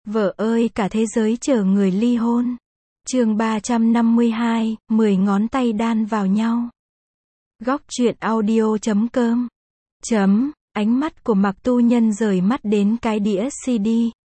Vợ ơi cả thế giới chờ người ly hôn. Chương 352, 10 ngón tay đan vào nhau. Góc truyện audio.com. Ánh mắt của Mạc Tu Nhân rời mắt đến cái đĩa CD.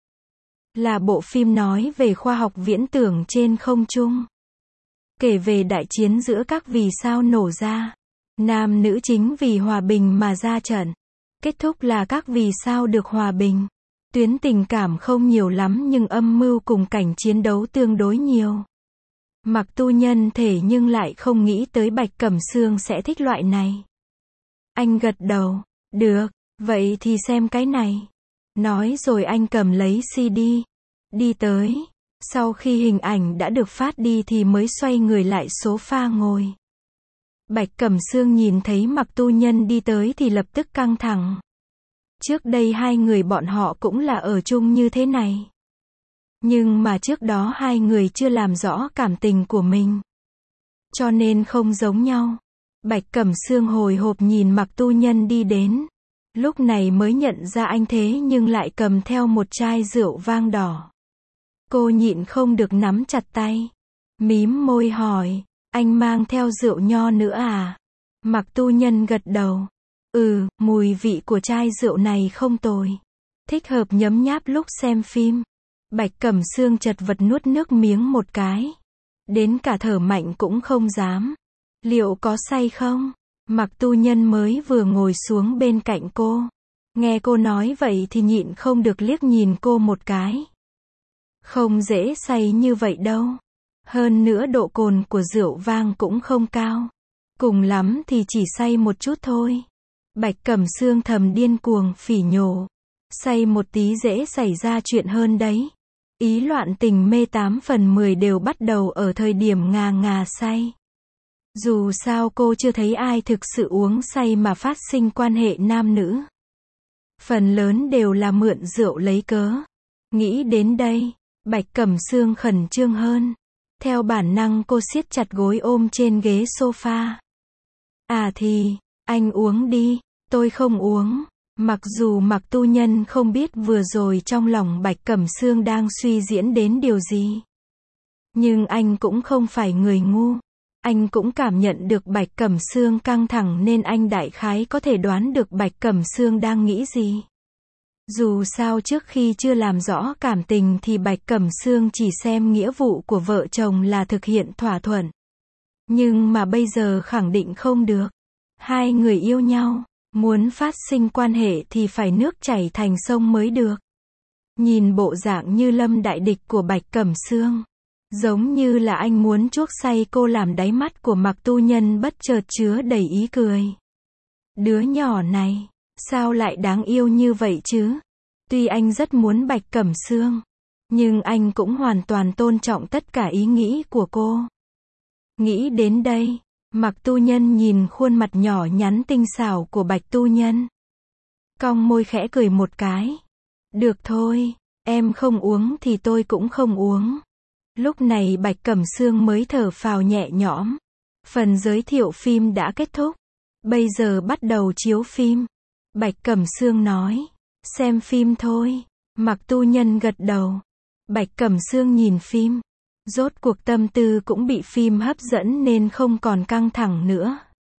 Là bộ phim nói về khoa học viễn tưởng trên không trung. Kể về đại chiến giữa các vì sao nổ ra. Nam nữ chính vì hòa bình mà ra trận. Kết thúc là các vì sao được hòa bình. Tuyến tình cảm không nhiều lắm nhưng âm mưu cùng cảnh chiến đấu tương đối nhiều. Mạc Tu Nhân thể nhưng lại không nghĩ tới Bạch Cẩm Sương sẽ thích loại này. Anh gật đầu, được, vậy thì xem cái này. Nói rồi anh cầm lấy CD, đi tới. Sau khi hình ảnh đã được phát đi thì mới xoay người lại sofa ngồi. Bạch Cẩm Sương nhìn thấy Mạc Tu Nhân đi tới thì lập tức căng thẳng. Trước đây hai người bọn họ cũng là ở chung như thế này. Nhưng mà trước đó hai người chưa làm rõ cảm tình của mình. Cho nên không giống nhau. Bạch Cẩm Sương hồi hộp nhìn Mạc Tu Nhân đi đến. Lúc này mới nhận ra anh thế nhưng lại cầm theo một chai rượu vang đỏ. Cô nhịn không được nắm chặt tay. Mím môi hỏi, anh mang theo rượu nho nữa à? Mạc Tu Nhân gật đầu. Mùi vị của chai rượu này không tồi. Thích hợp nhấm nháp lúc xem phim. Bạch Cẩm Sương chật vật nuốt nước miếng một cái. Đến cả thở mạnh cũng không dám. Liệu có say không? Mạc Tu Nhân mới vừa ngồi xuống bên cạnh cô. Nghe cô nói vậy thì nhịn không được liếc nhìn cô một cái. Không dễ say như vậy đâu. Hơn nữa độ cồn của rượu vang cũng không cao. Cùng lắm thì chỉ say một chút thôi. Bạch Cẩm Sương thầm điên cuồng phỉ nhổ. Say một tí dễ xảy ra chuyện hơn đấy. Ý loạn tình mê 8 phần 10 đều bắt đầu ở thời điểm ngà ngà say. Dù sao cô chưa thấy ai thực sự uống say mà phát sinh quan hệ nam nữ. Phần lớn đều là mượn rượu lấy cớ. Nghĩ đến đây, Bạch Cẩm Sương khẩn trương hơn. Theo bản năng cô siết chặt gối ôm trên ghế sofa. Anh uống đi, tôi không uống. Mặc dù Mạc Tu Nhân không biết vừa rồi trong lòng Bạch Cẩm Sương đang suy diễn đến điều gì. Nhưng anh cũng không phải người ngu. Anh cũng cảm nhận được Bạch Cẩm Sương căng thẳng nên anh đại khái có thể đoán được Bạch Cẩm Sương đang nghĩ gì. Dù sao trước khi chưa làm rõ cảm tình thì Bạch Cẩm Sương chỉ xem nghĩa vụ của vợ chồng là thực hiện thỏa thuận. Nhưng mà bây giờ khẳng định không được. Hai người yêu nhau, muốn phát sinh quan hệ thì phải nước chảy thành sông mới được. Nhìn bộ dạng như lâm đại địch của Bạch Cẩm Sương, giống như là anh muốn chuốc say cô làm đáy mắt của Mạc Tu Nhân bất chợt chứa đầy ý cười. Đứa nhỏ này, sao lại đáng yêu như vậy chứ? Tuy anh rất muốn Bạch Cẩm Sương, nhưng anh cũng hoàn toàn tôn trọng tất cả ý nghĩ của cô. Nghĩ đến đây, Mạc Tu Nhân nhìn khuôn mặt nhỏ nhắn tinh xảo của Bạch Tu Nhân. Cong môi khẽ cười một cái. Được thôi, em không uống thì tôi cũng không uống. Lúc này Bạch Cẩm Sương mới thở phào nhẹ nhõm. Phần giới thiệu phim đã kết thúc. Bây giờ bắt đầu chiếu phim. Bạch Cẩm Sương nói. Xem phim thôi. Mạc Tu Nhân gật đầu. Bạch Cẩm Sương nhìn phim. Rốt cuộc tâm tư cũng bị phim hấp dẫn nên không còn căng thẳng nữa.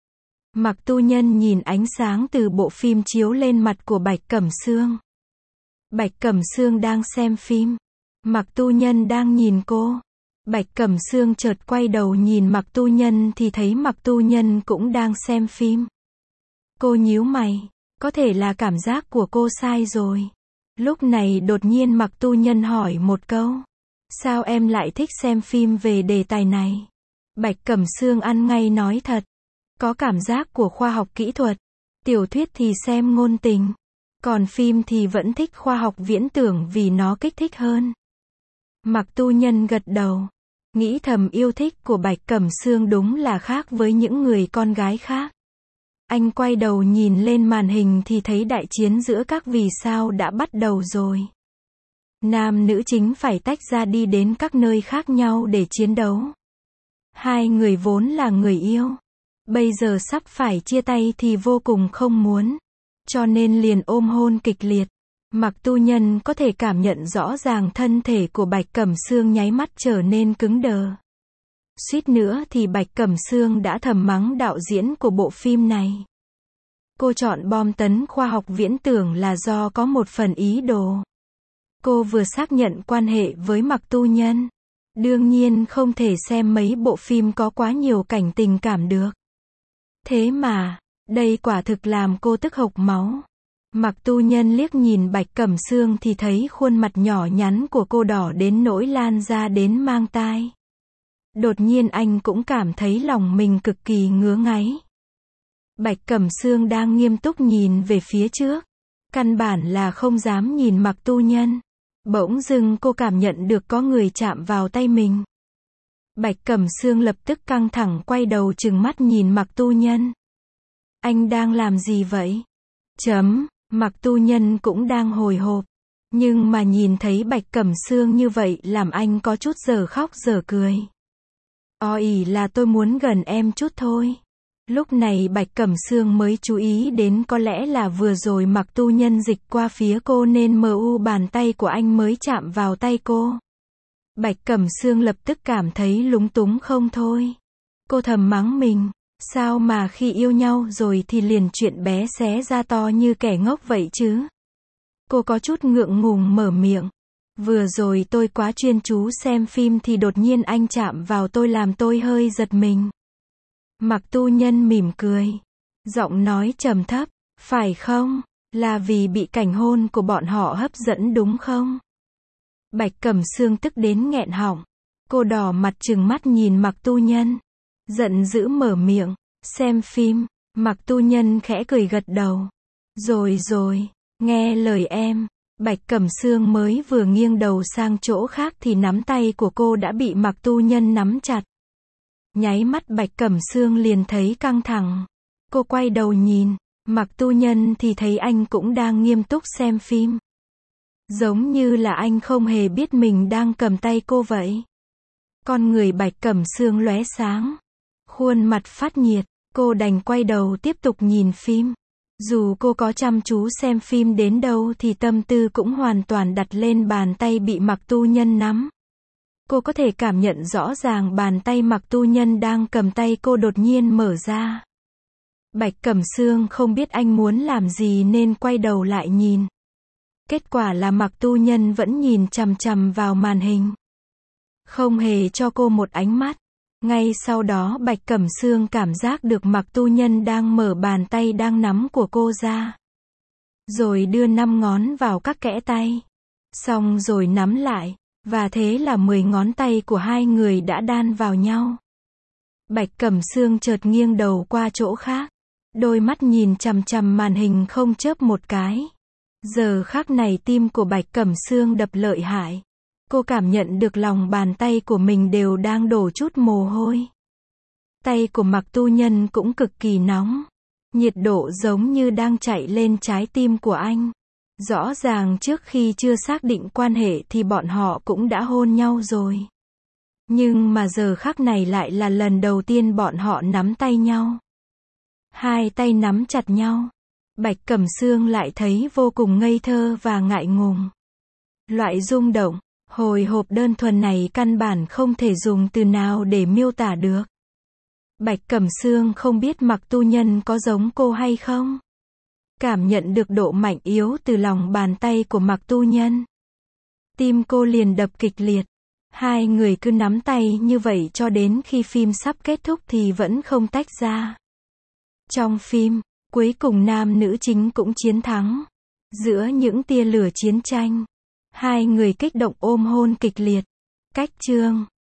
Mạc Tu Nhân nhìn ánh sáng từ bộ phim chiếu lên mặt của Bạch Cẩm Sương. Bạch Cẩm Sương đang xem phim. Mạc Tu Nhân đang nhìn cô. Bạch Cẩm Sương chợt quay đầu nhìn Mạc Tu Nhân thì thấy Mạc Tu Nhân cũng đang xem phim. Cô nhíu mày. Có thể là cảm giác của cô sai rồi. Lúc này đột nhiên Mạc Tu Nhân hỏi một câu. Sao em lại thích xem phim về đề tài này? Bạch Cẩm Sương ăn ngay nói thật. Có cảm giác của khoa học kỹ thuật. Tiểu thuyết thì xem ngôn tình. Còn phim thì vẫn thích khoa học viễn tưởng vì nó kích thích hơn. Mạc Tu Nhân gật đầu. Nghĩ thầm yêu thích của Bạch Cẩm Sương đúng là khác với những người con gái khác. Anh quay đầu nhìn lên màn hình thì thấy đại chiến giữa các vì sao đã bắt đầu rồi. Nam nữ chính phải tách ra đi đến các nơi khác nhau để chiến đấu. Hai người vốn là người yêu. Bây giờ sắp phải chia tay thì vô cùng không muốn. Cho nên liền ôm hôn kịch liệt. Mạc Tu Nhân có thể cảm nhận rõ ràng thân thể của Bạch Cẩm Sương nháy mắt trở nên cứng đờ. Suýt nữa thì Bạch Cẩm Sương đã thầm mắng đạo diễn của bộ phim này. Cô chọn bom tấn khoa học viễn tưởng là do có một phần ý đồ. Cô vừa xác nhận quan hệ với Mạc Tu Nhân. Đương nhiên không thể xem mấy bộ phim có quá nhiều cảnh tình cảm được. Thế mà, đây quả thực làm cô tức hộc máu. Mạc Tu Nhân liếc nhìn Bạch Cẩm Sương thì thấy khuôn mặt nhỏ nhắn của cô đỏ đến nỗi lan ra đến mang tai. Đột nhiên anh cũng cảm thấy lòng mình cực kỳ ngứa ngáy. Bạch Cẩm Sương đang nghiêm túc nhìn về phía trước. Căn bản là không dám nhìn Mạc Tu Nhân. Bỗng dưng cô cảm nhận được có người chạm vào tay mình. Bạch Cẩm Sương lập tức căng thẳng quay đầu trừng mắt nhìn Mạc Tu Nhân. Anh đang làm gì vậy? Mạc Tu Nhân cũng đang hồi hộp. Nhưng mà nhìn thấy Bạch Cẩm Sương như vậy làm anh có chút giờ khóc giờ cười. Ý là tôi muốn gần em chút thôi. Lúc này Bạch Cẩm Sương mới chú ý đến có lẽ là vừa rồi Mạc Tu Nhân dịch qua phía cô nên bàn tay của anh mới chạm vào tay cô. Bạch Cẩm Sương lập tức cảm thấy lúng túng không thôi. Cô thầm mắng mình, sao mà khi yêu nhau rồi thì liền chuyện bé xé ra to như kẻ ngốc vậy chứ. Cô có chút ngượng ngùng mở miệng. Vừa rồi tôi quá chuyên chú xem phim thì đột nhiên anh chạm vào tôi làm tôi hơi giật mình. Mạc Tu Nhân mỉm cười. Giọng nói trầm thấp, phải không? Là vì bị cảnh hôn của bọn họ hấp dẫn đúng không? Bạch Cẩm Sương tức đến nghẹn họng. Cô đỏ mặt trừng mắt nhìn Mạc Tu Nhân. Giận dữ mở miệng. Xem phim. Mạc Tu Nhân khẽ cười gật đầu. Rồi, nghe lời em. Bạch Cẩm Sương mới vừa nghiêng đầu sang chỗ khác thì nắm tay của cô đã bị Mạc Tu Nhân nắm chặt. Nháy mắt Bạch Cẩm Sương liền thấy căng thẳng. Cô quay đầu nhìn. Mạc Tu Nhân thì thấy anh cũng đang nghiêm túc xem phim. Giống như là anh không hề biết mình đang cầm tay cô vậy. Con người Bạch Cẩm Sương lóe sáng. Khuôn mặt phát nhiệt. Cô đành quay đầu tiếp tục nhìn phim. Dù cô có chăm chú xem phim đến đâu thì tâm tư cũng hoàn toàn đặt lên bàn tay bị Mạc Tu Nhân nắm. Cô có thể cảm nhận rõ ràng bàn tay Mạc Tu Nhân đang cầm tay cô đột nhiên mở ra. Bạch Cẩm Sương không biết anh muốn làm gì nên quay đầu lại nhìn. Kết quả là Mạc Tu Nhân vẫn nhìn chằm chằm vào màn hình. Không hề cho cô một ánh mắt. Ngay sau đó Bạch Cẩm Sương cảm giác được Mạc Tu Nhân đang mở bàn tay đang nắm của cô ra. Rồi đưa 5 ngón vào các kẽ tay. Xong rồi nắm lại. Và thế là 10 ngón tay của hai người đã đan vào nhau. Bạch Cẩm Sương chợt nghiêng đầu qua chỗ khác. Đôi mắt nhìn chằm chằm màn hình không chớp một cái. Giờ khắc này tim của Bạch Cẩm Sương đập lợi hại. Cô cảm nhận được lòng bàn tay của mình đều đang đổ chút mồ hôi. Tay của Mạc Tu Nhân cũng cực kỳ nóng. Nhiệt độ giống như đang chạy lên trái tim của anh. Rõ ràng trước khi chưa xác định quan hệ thì bọn họ cũng đã hôn nhau rồi. Nhưng mà giờ khắc này lại là lần đầu tiên bọn họ nắm tay nhau. Hai tay nắm chặt nhau. Bạch Cẩm Sương lại thấy vô cùng ngây thơ và ngại ngùng. Loại rung động, hồi hộp đơn thuần này căn bản không thể dùng từ nào để miêu tả được. Bạch Cẩm Sương không biết Mạc Tu Nhân có giống cô hay không. Cảm nhận được độ mạnh yếu từ lòng bàn tay của Mạc Tu Nhân. Tim cô liền đập kịch liệt. Hai người cứ nắm tay như vậy cho đến khi phim sắp kết thúc thì vẫn không tách ra. Trong phim, cuối cùng nam nữ chính cũng chiến thắng. Giữa những tia lửa chiến tranh, hai người kích động ôm hôn kịch liệt. Cách chương